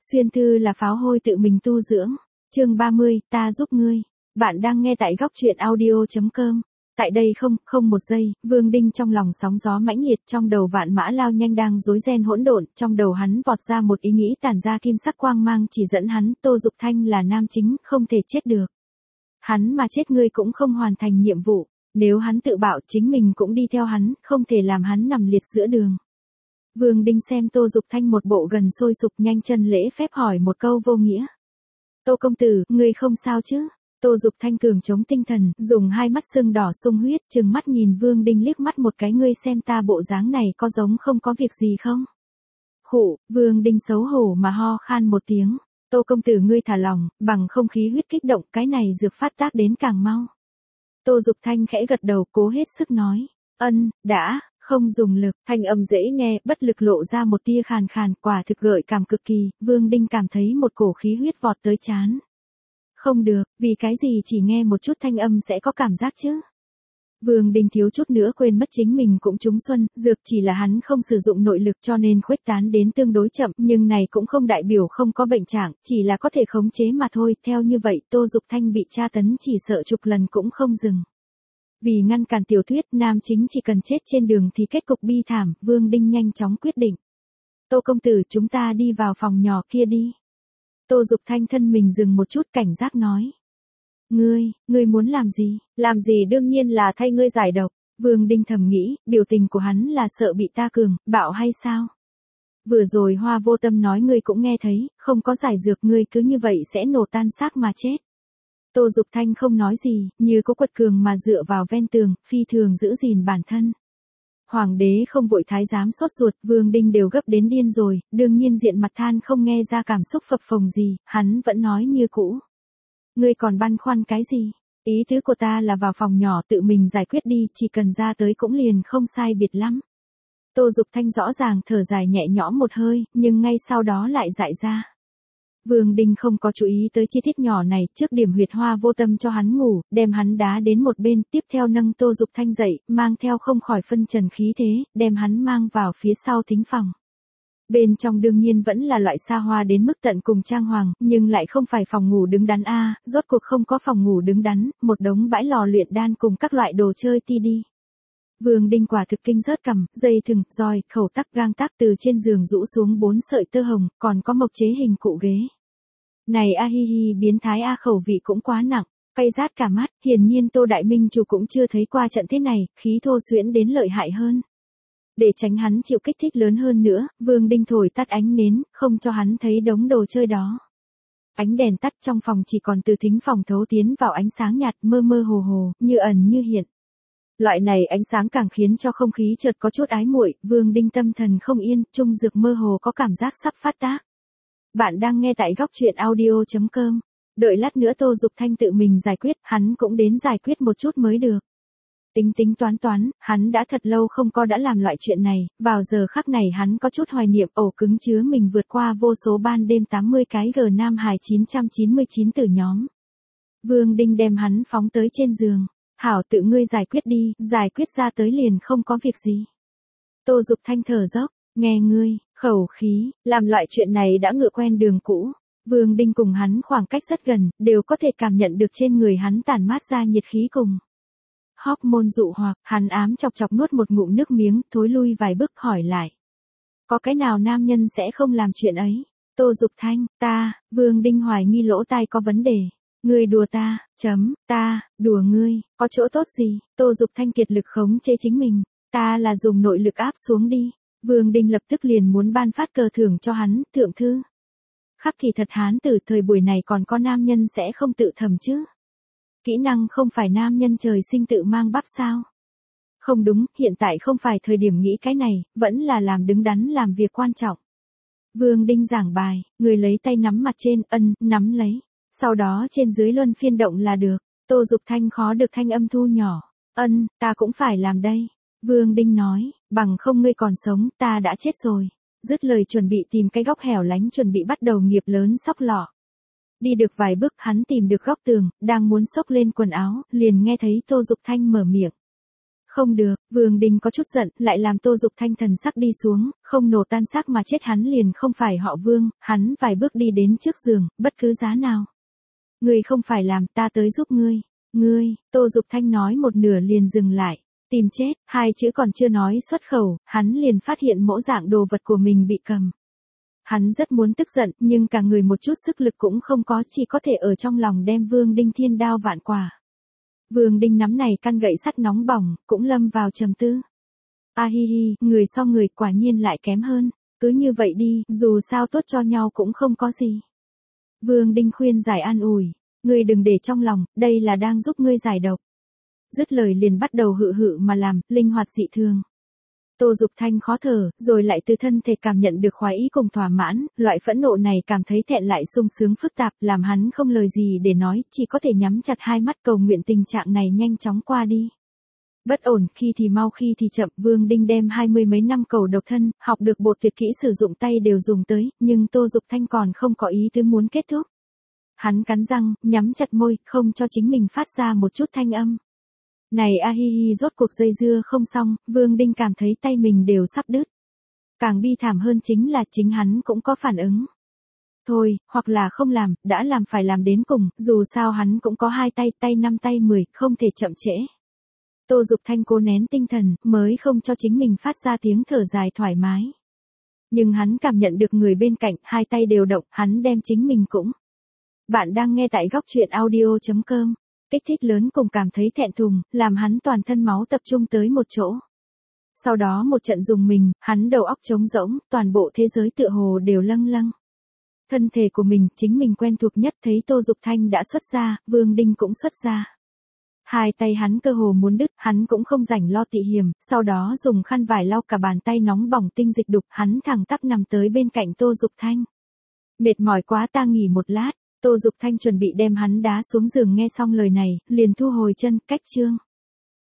Xuyên thư là pháo hôi tự mình tu dưỡng. Chương 30, ta giúp ngươi. Bạn đang nghe tại góc truyện audio.com. Tại đây không một giây, Vương Đinh trong lòng sóng gió mãnh liệt, trong đầu vạn mã lao nhanh đang rối ren hỗn độn, trong đầu hắn vọt ra một ý nghĩ tản ra kim sắc quang mang chỉ dẫn hắn, Tô Dục Thanh là nam chính, không thể chết được. Hắn mà chết ngươi cũng không hoàn thành nhiệm vụ, nếu hắn tự bạo chính mình cũng đi theo hắn, không thể làm hắn nằm liệt giữa đường. Vương Đinh xem Tô Dục Thanh một bộ gần sôi sục nhanh chân lễ phép hỏi một câu vô nghĩa. Tô công tử, ngươi không sao chứ? Tô Dục Thanh cường chống tinh thần, dùng hai mắt sưng đỏ sung huyết, trừng mắt nhìn Vương Đinh liếc mắt một cái, ngươi xem ta bộ dáng này có giống không có việc gì không? Khụ, Vương Đinh xấu hổ mà ho khan một tiếng. Tô công tử ngươi thả lòng, bằng không khí huyết kích động, cái này dược phát tác đến càng mau. Tô Dục Thanh khẽ gật đầu, cố hết sức nói. Đã, không dùng lực, thanh âm dễ nghe, bất lực lộ ra một tia khàn khàn, quả thực gợi cảm cực kỳ, Vương Đinh cảm thấy một cổ khí huyết vọt tới trán. Không được, vì cái gì chỉ nghe một chút thanh âm sẽ có cảm giác chứ? Vương Đinh thiếu chút nữa quên mất chính mình cũng trúng xuân, dược chỉ là hắn không sử dụng nội lực cho nên khuếch tán đến tương đối chậm, nhưng này cũng không đại biểu không có bệnh trạng, chỉ là có thể khống chế mà thôi, theo như vậy Tô Dục Thanh bị tra tấn chỉ sợ chục lần cũng không dừng. Vì ngăn cản tiểu thuyết, nam chính chỉ cần chết trên đường thì kết cục bi thảm, Vương Đinh nhanh chóng quyết định. Tô công tử, chúng ta đi vào phòng nhỏ kia đi. Tô Dục Thanh thân mình dừng một chút, cảnh giác nói. Ngươi muốn làm gì? Làm gì đương nhiên là thay ngươi giải độc. Vương Đinh thầm nghĩ, biểu tình của hắn là sợ bị ta cường, bạo hay sao? Vừa rồi Hoa Vô Tâm nói ngươi cũng nghe thấy, không có giải dược ngươi cứ như vậy sẽ nổ tan xác mà chết. Tô Dục Thanh không nói gì, như có quật cường mà dựa vào ven tường, phi thường giữ gìn bản thân. Hoàng đế không vội, thái giám sốt ruột, Vương Đinh đều gấp đến điên rồi, đương nhiên diện mặt than không nghe ra cảm xúc phập phồng gì, hắn vẫn nói như cũ. Ngươi còn băn khoăn cái gì? Ý tứ của ta là vào phòng nhỏ tự mình giải quyết đi, chỉ cần ra tới cũng liền không sai biệt lắm. Tô Dục Thanh rõ ràng thở dài nhẹ nhõm một hơi, nhưng ngay sau đó lại dại ra. Vương Đinh không có chú ý tới chi tiết nhỏ này, trước điểm huyệt Hoa Vô Tâm cho hắn ngủ, đem hắn đá đến một bên, tiếp theo nâng Tô Dục Thanh dậy, mang theo không khỏi phân trần khí thế, đem hắn mang vào phía sau thính phòng. Bên trong đương nhiên vẫn là loại xa hoa đến mức tận cùng trang hoàng, nhưng lại không phải phòng ngủ đứng đắn a, rốt cuộc không có phòng ngủ đứng đắn, một đống bãi lò luyện đan cùng các loại đồ chơi ti đi. Vương Đinh quả thực kinh rớt cằm, dây thừng, roi, khẩu tắc, gang tắc từ trên giường rũ xuống 4 sợi tơ hồng, còn có mộc chế hình cụ ghế. Này a hi hi, biến thái a, khẩu vị cũng quá nặng, cay rát cả mắt, hiển nhiên Tô Đại Minh chủ cũng chưa thấy qua trận thế này, khí thô xuyễn đến lợi hại hơn. Để tránh hắn chịu kích thích lớn hơn nữa, Vương Đinh thổi tắt ánh nến, không cho hắn thấy đống đồ chơi đó. Ánh đèn tắt, trong phòng chỉ còn từ thính phòng thấu tiến vào ánh sáng nhạt, mơ mơ hồ hồ, như ẩn như hiện. Loại này ánh sáng càng khiến cho không khí chợt có chút ái muội, Vương Đinh tâm thần không yên, trung dược mơ hồ có cảm giác sắp phát tác. Bạn đang nghe tại góc truyện audio.com. Đợi lát nữa Tô Dục Thanh tự mình giải quyết, hắn cũng đến giải quyết một chút mới được. Tính toán, hắn đã thật lâu không có đã làm loại chuyện này, vào giờ khắc này hắn có chút hoài niệm, ổ cứng chứa mình vượt qua vô số ban đêm 80 cái G Nam Hải 999 tử nhóm. Vương Đinh đem hắn phóng tới trên giường. Hảo, tự ngươi giải quyết đi, giải quyết ra tới liền không có việc gì. Tô Dục Thanh thở dốc, nghe ngươi, khẩu khí, làm loại chuyện này đã ngựa quen đường cũ. Vương Đinh cùng hắn khoảng cách rất gần, đều có thể cảm nhận được trên người hắn tản mát ra nhiệt khí cùng hormone dụ hoặc, hắn ám chọc nuốt một ngụm nước miếng, thối lui vài bước hỏi lại. Có cái nào nam nhân sẽ không làm chuyện ấy? Tô Dục Thanh, Vương Đinh hoài nghi lỗ tai có vấn đề. Ngươi đùa ta, ta, đùa ngươi, có chỗ tốt gì? Tô Dục Thanh kiệt lực khống chế chính mình, ta là dùng nội lực áp xuống đi. Vương Đinh lập tức liền muốn ban phát cờ thưởng cho hắn, thượng thư. Khắc kỳ thật hán tử thời buổi này còn có nam nhân sẽ không tự thầm chứ? Kỹ năng không phải nam nhân trời sinh tự mang bắp sao? Không đúng, hiện tại không phải thời điểm nghĩ cái này, vẫn là làm đứng đắn làm việc quan trọng. Vương Đinh giảng bài, người lấy tay nắm mặt trên, nắm lấy. Sau đó trên dưới luân phiên động là được. Tô Dục Thanh khó được thanh âm thu nhỏ. Ta cũng phải làm đây. Vương Đinh nói, bằng không ngươi còn sống, ta đã chết rồi. Dứt lời chuẩn bị tìm cái góc hẻo lánh chuẩn bị bắt đầu nghiệp lớn xóc lọ. Đi được vài bước hắn tìm được góc tường, đang muốn xốc lên quần áo, liền nghe thấy Tô Dục Thanh mở miệng. Không được, Vương Đình có chút giận, lại làm Tô Dục Thanh thần sắc đi xuống, không nổ tan xác mà chết hắn liền không phải họ Vương, hắn vài bước đi đến trước giường, bất cứ giá nào. Ngươi không phải làm, ta tới giúp ngươi. Ngươi, Tô Dục Thanh nói một nửa liền dừng lại. Tìm chết, hai chữ còn chưa nói xuất khẩu, hắn liền phát hiện mẫu dạng đồ vật của mình bị cầm. Hắn rất muốn tức giận, nhưng cả người một chút sức lực cũng không có, chỉ có thể ở trong lòng đem Vương Đinh thiên đao vạn quả. Vương Đinh nắm này căn gậy sắt nóng bỏng, cũng lâm vào trầm tư. A hi hi, người so người quả nhiên lại kém hơn, cứ như vậy đi, dù sao tốt cho nhau cũng không có gì. Vương Đinh khuyên giải an ủi, ngươi đừng để trong lòng, đây là đang giúp ngươi giải độc. Dứt lời liền bắt đầu hự hự mà làm, linh hoạt dị thường. Tô Dục Thanh khó thở, rồi lại từ thân thể cảm nhận được khoái ý cùng thỏa mãn, loại phẫn nộ này cảm thấy thẹn lại sung sướng phức tạp, làm hắn không lời gì để nói, chỉ có thể nhắm chặt hai mắt cầu nguyện tình trạng này nhanh chóng qua đi. Bất ổn, khi thì mau khi thì chậm, Vương Đinh đem 20 mấy năm cầu độc thân, học được bột tuyệt kỹ sử dụng tay đều dùng tới, nhưng Tô Dục Thanh còn không có ý tứ muốn kết thúc. Hắn cắn răng, nhắm chặt môi, không cho chính mình phát ra một chút thanh âm. Này a hi hi, rốt cuộc dây dưa không xong, Vương Đinh cảm thấy tay mình đều sắp đứt. Càng bi thảm hơn chính là chính hắn cũng có phản ứng. Thôi, hoặc là không làm, đã làm phải làm đến cùng, dù sao hắn cũng có hai tay, tay 5 tay 10, không thể chậm trễ. Tô Dục Thanh cố nén tinh thần, mới không cho chính mình phát ra tiếng thở dài thoải mái. Nhưng hắn cảm nhận được người bên cạnh, hai tay đều động, hắn đem chính mình cũng. Bạn đang nghe tại góc truyện audio.com. Kích thích lớn cùng cảm thấy thẹn thùng, làm hắn toàn thân máu tập trung tới một chỗ. Sau đó một trận dùng mình, hắn đầu óc trống rỗng, toàn bộ thế giới tựa hồ đều lâng lâng. Thân thể của mình, chính mình quen thuộc nhất, thấy Tô Dục Thanh đã xuất ra, Vương Đinh cũng xuất ra. Hai tay hắn cơ hồ muốn đứt, hắn cũng không rảnh lo tị hiểm, sau đó dùng khăn vải lau cả bàn tay nóng bỏng tinh dịch đục, hắn thẳng tắp nằm tới bên cạnh Tô Dục Thanh. Mệt mỏi quá, ta nghỉ một lát. Tô Dục Thanh chuẩn bị đem hắn đá xuống giường, nghe xong lời này, liền thu hồi chân, cách chương.